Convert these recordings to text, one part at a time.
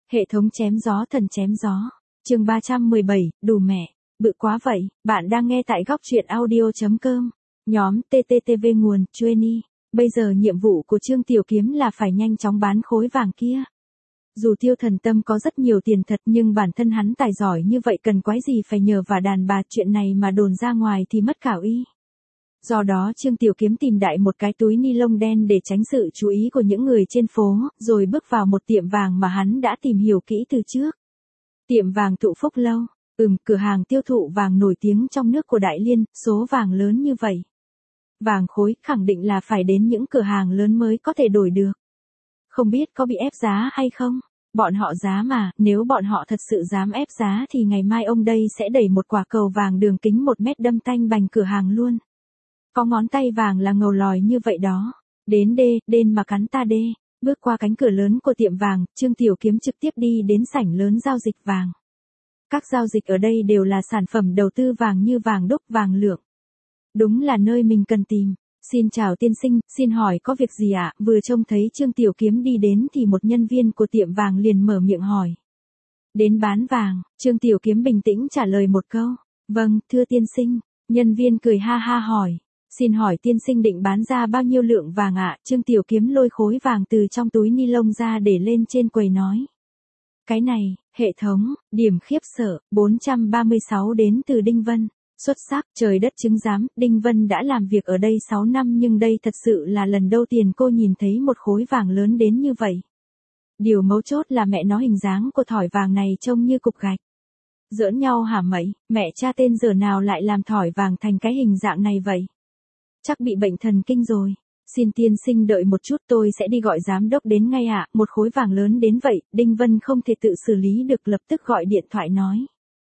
Hệ thống chém gió thần chém gió. Chương 317, đủ mẹ. Bự quá vậy, bạn đang nghe tại góc truyện audio.com. Nhóm TTTV nguồn, Chuyeni. Bây giờ nhiệm vụ của Trương Tiểu Kiếm là phải nhanh chóng bán khối vàng kia. Dù Tiêu Thần Tâm có rất nhiều tiền thật nhưng bản thân hắn tài giỏi như vậy cần quái gì phải nhờ vào đàn bà, chuyện này mà đồn ra ngoài thì mất cả uy. Do đó Trương Tiểu Kiếm tìm đại một cái túi ni lông đen để tránh sự chú ý của những người trên phố, rồi bước vào một tiệm vàng mà hắn đã tìm hiểu kỹ từ trước. Tiệm vàng Thụ Phúc Lâu, cửa hàng tiêu thụ vàng nổi tiếng trong nước của Đại Liên, số vàng lớn như vậy. Vàng khối khẳng định là phải đến những cửa hàng lớn mới có thể đổi được. Không biết có bị ép giá hay không? Bọn họ giá mà, nếu bọn họ thật sự dám ép giá thì ngày mai ông đây sẽ đẩy một quả cầu vàng đường kính 1 mét đâm tanh bành cửa hàng luôn. Có ngón tay vàng là ngầu lòi như vậy đó. Đến đên mà cắn ta đê. Bước qua cánh cửa lớn của tiệm vàng, Trương Tiểu Kiếm trực tiếp đi đến sảnh lớn giao dịch vàng. Các giao dịch ở đây đều là sản phẩm đầu tư vàng như vàng đúc, vàng lượng. Đúng là nơi mình cần tìm. Xin chào tiên sinh, xin hỏi có việc gì ạ? Vừa trông thấy Trương Tiểu Kiếm đi đến thì một nhân viên của tiệm vàng liền mở miệng hỏi. Đến bán vàng, Trương Tiểu Kiếm bình tĩnh trả lời một câu. Vâng, thưa tiên sinh. Nhân viên cười ha ha hỏi. Xin hỏi tiên sinh định bán ra bao nhiêu lượng vàng ạ? Trương Tiểu Kiếm lôi khối vàng từ trong túi ni lông ra để lên trên quầy nói. Cái này, hệ thống, điểm khiếp sợ, 436 đến từ Đinh Vân. Xuất sắc, trời đất chứng giám, Đinh Vân đã làm việc ở đây 6 năm nhưng đây thật sự là lần đầu tiên cô nhìn thấy một khối vàng lớn đến như vậy. Điều mấu chốt là mẹ nó hình dáng của thỏi vàng này trông như cục gạch. Giỡn nhau hả mậy, mẹ cha tên giờ nào lại làm thỏi vàng thành cái hình dạng này vậy? Chắc bị bệnh thần kinh rồi. Xin tiên sinh đợi một chút, tôi sẽ đi gọi giám đốc đến ngay ạ. Một khối vàng lớn đến vậy, Đinh Vân không thể tự xử lý được, lập tức gọi điện thoại nói.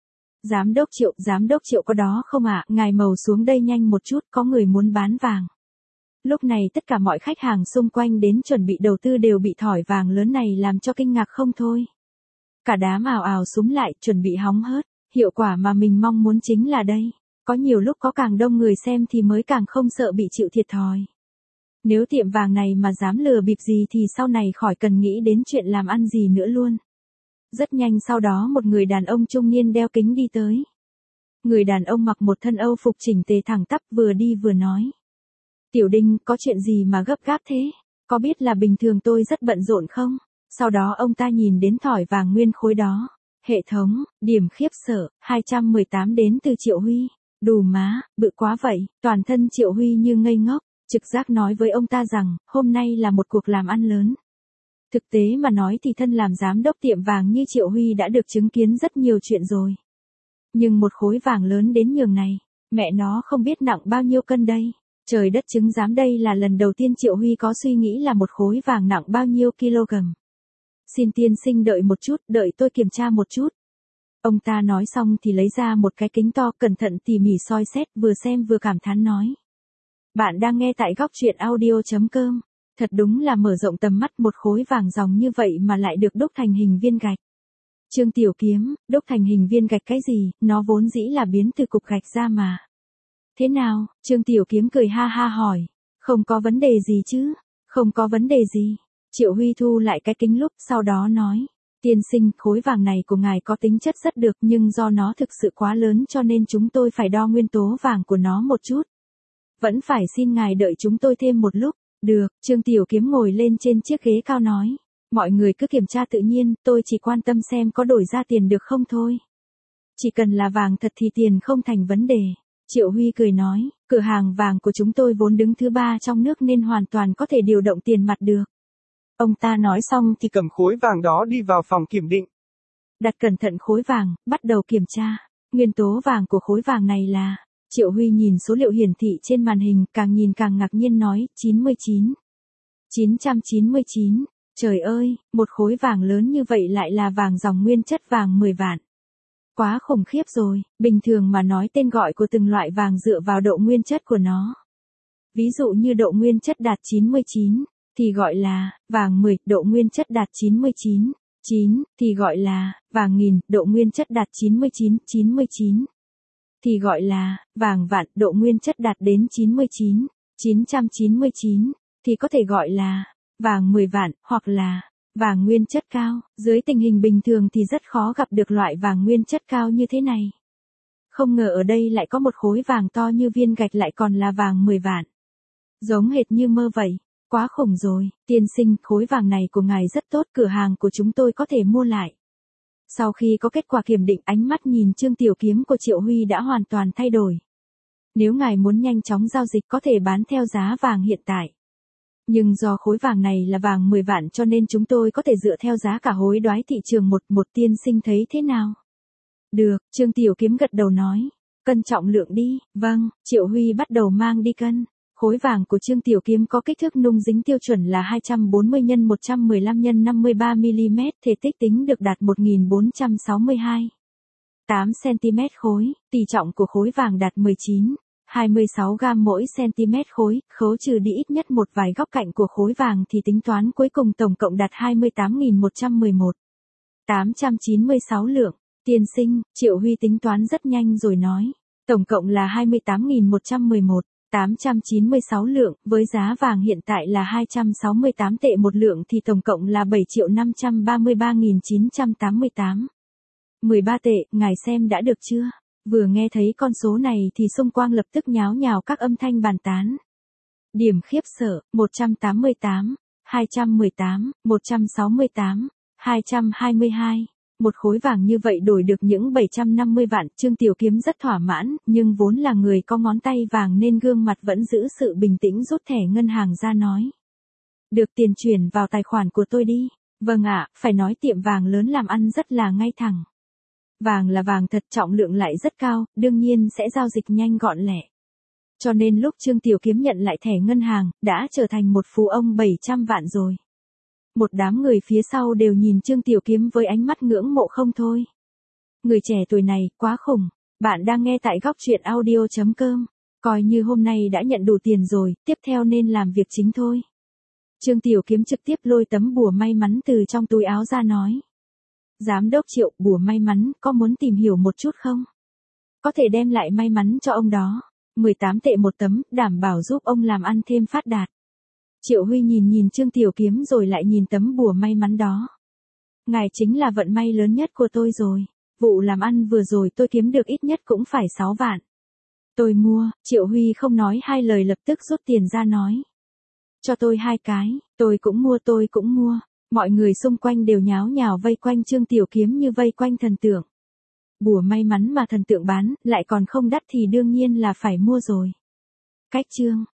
Giám đốc Triệu có đó không ạ? Ngài màu xuống đây nhanh một chút, có người muốn bán vàng. Lúc này tất cả mọi khách hàng xung quanh đến chuẩn bị đầu tư đều bị thỏi vàng lớn này làm cho kinh ngạc không thôi. Cả đám ào ào xúm lại, chuẩn bị hóng hớt. Hiệu quả mà mình mong muốn chính là đây. Có nhiều lúc có càng đông người xem thì mới càng không sợ bị chịu thiệt thòi. Nếu tiệm vàng này mà dám lừa bịp gì thì sau này khỏi cần nghĩ đến chuyện làm ăn gì nữa luôn. Rất nhanh sau đó một người đàn ông trung niên đeo kính đi tới. Người đàn ông mặc một thân Âu phục chỉnh tề thẳng tắp, vừa đi vừa nói. Tiểu Đinh, có chuyện gì mà gấp gáp thế? Có biết là bình thường tôi rất bận rộn không? Sau đó ông ta nhìn đến thỏi vàng nguyên khối đó. Hệ thống, điểm khiếp sợ, 218 đến từ Triệu Huy. Đù má, bự quá vậy. Toàn thân Triệu Huy như ngây ngốc, trực giác nói với ông ta rằng, hôm nay là một cuộc làm ăn lớn. Thực tế mà nói thì thân làm giám đốc tiệm vàng như Triệu Huy đã được chứng kiến rất nhiều chuyện rồi. Nhưng một khối vàng lớn đến nhường này, mẹ nó không biết nặng bao nhiêu cân đây. Trời đất chứng giám, đây là lần đầu tiên Triệu Huy có suy nghĩ là một khối vàng nặng bao nhiêu kg. Xin tiên sinh đợi một chút, đợi tôi kiểm tra một chút. Ông ta nói xong thì lấy ra một cái kính to, cẩn thận tỉ mỉ soi xét, vừa xem vừa cảm thán nói. Bạn đang nghe tại góc truyện audio.com. Thật đúng là mở rộng tầm mắt, một khối vàng ròng như vậy mà lại được đúc thành hình viên gạch. Trương Tiểu Kiếm, đúc thành hình viên gạch cái gì, nó vốn dĩ là biến từ cục gạch ra mà. Thế nào? Trương Tiểu Kiếm cười ha ha hỏi. Không có vấn đề gì chứ? Không có vấn đề gì. Triệu Huy thu lại cái kính lúp, sau đó nói. Tiên sinh, khối vàng này của ngài có tính chất rất được nhưng do nó thực sự quá lớn cho nên chúng tôi phải đo nguyên tố vàng của nó một chút. Vẫn phải xin ngài đợi chúng tôi thêm một lúc. Được, Trương Tiểu Kiếm ngồi lên trên chiếc ghế cao nói. Mọi người cứ kiểm tra tự nhiên, tôi chỉ quan tâm xem có đổi ra tiền được không thôi. Chỉ cần là vàng thật thì tiền không thành vấn đề. Triệu Huy cười nói, cửa hàng vàng của chúng tôi vốn đứng thứ 3 trong nước nên hoàn toàn có thể điều động tiền mặt được. Ông ta nói xong thì cầm khối vàng đó đi vào phòng kiểm định. Đặt cẩn thận khối vàng, bắt đầu kiểm tra. Nguyên tố vàng của khối vàng này là... Triệu Huy nhìn số liệu hiển thị trên màn hình, càng nhìn càng ngạc nhiên nói, 99. 999. Trời ơi, một khối vàng lớn như vậy lại là vàng dòng nguyên chất vàng 10 vạn. Quá khủng khiếp rồi, bình thường mà nói tên gọi của từng loại vàng dựa vào độ nguyên chất của nó. Ví dụ như độ nguyên chất đạt 99, thì gọi là vàng 10, độ nguyên chất đạt 99. 9, thì gọi là vàng nghìn, độ nguyên chất đạt 99. 99. Thì gọi là vàng vạn, độ nguyên chất đạt đến 99. 999, thì có thể gọi là vàng 10 vạn, hoặc là Vàng nguyên chất cao, dưới tình hình bình thường thì rất khó gặp được loại vàng nguyên chất cao như thế này. Không ngờ ở đây lại có một khối vàng to như viên gạch lại còn là vàng 10 vạn. Giống hệt như mơ vậy, quá khủng rồi, tiên sinh, khối vàng này của ngài rất tốt, cửa hàng của chúng tôi có thể mua lại. Sau khi có kết quả kiểm định, ánh mắt nhìn Trương Tiểu Kiếm của Triệu Huy đã hoàn toàn thay đổi. Nếu ngài muốn nhanh chóng giao dịch có thể bán theo giá vàng hiện tại. Nhưng do khối vàng này là vàng 10 vạn cho nên chúng tôi có thể dựa theo giá cả hối đoái thị trường một tiên sinh thấy thế nào? Được, Trương Tiểu Kiếm gật đầu nói. Cân trọng lượng đi, vâng, Triệu Huy bắt đầu mang đi cân. Khối vàng của Trương Tiểu Kiếm có kích thước nung dính tiêu chuẩn là 240 x 115 x 53 mm, thể tích tính được đạt 1462. 8 cm khối, tỷ trọng của khối vàng đạt 26 gam mỗi cm khối, khấu trừ đi ít nhất một vài góc cạnh của khối vàng thì tính toán cuối cùng tổng cộng đạt 28.111. 896 lượng. Tiên sinh, Triệu Huy tính toán rất nhanh rồi nói. Tổng cộng là 28.111. 896 lượng, với giá vàng hiện tại là 268 tệ một lượng thì tổng cộng là 7.533.988. 13 tệ, ngài xem đã được chưa? Vừa nghe thấy con số này thì xung quanh lập tức nháo nhào các âm thanh bàn tán. Điểm khiếp sợ, 188, 218, 168, 222. Một khối vàng như vậy đổi được những 750 vạn, Trương Tiểu Kiếm rất thỏa mãn, nhưng vốn là người có ngón tay vàng nên gương mặt vẫn giữ sự bình tĩnh, rút thẻ ngân hàng ra nói. Được, tiền chuyển vào tài khoản của tôi đi. Vâng ạ, phải nói tiệm vàng lớn làm ăn rất là ngay thẳng. Vàng là vàng thật, trọng lượng lại rất cao, đương nhiên sẽ giao dịch nhanh gọn lẹ. Cho nên lúc Trương Tiểu Kiếm nhận lại thẻ ngân hàng, đã trở thành một phú ông 700 vạn rồi. Một đám người phía sau đều nhìn Trương Tiểu Kiếm với ánh mắt ngưỡng mộ không thôi. Người trẻ tuổi này, quá khủng. Bạn đang nghe tại góc truyện audio.com. Coi như hôm nay đã nhận đủ tiền rồi, tiếp theo nên làm việc chính thôi. Trương Tiểu Kiếm trực tiếp lôi tấm bùa may mắn từ trong túi áo ra nói. Giám đốc Triệu, bùa may mắn, có muốn tìm hiểu một chút không? Có thể đem lại may mắn cho ông đó. 18 tệ một tấm, đảm bảo giúp ông làm ăn thêm phát đạt. Triệu Huy nhìn Trương Tiểu Kiếm rồi lại nhìn tấm bùa may mắn đó. Ngài chính là vận may lớn nhất của tôi rồi. Vụ làm ăn vừa rồi tôi kiếm được ít nhất cũng phải 6 vạn. Tôi mua, Triệu Huy không nói hai lời lập tức rút tiền ra nói. Cho tôi 2 cái, tôi cũng mua. Mọi người xung quanh đều nháo nhào vây quanh Trương Tiểu Kiếm như vây quanh thần tượng. Bùa may mắn mà thần tượng bán, lại còn không đắt thì đương nhiên là phải mua rồi. Cách chương.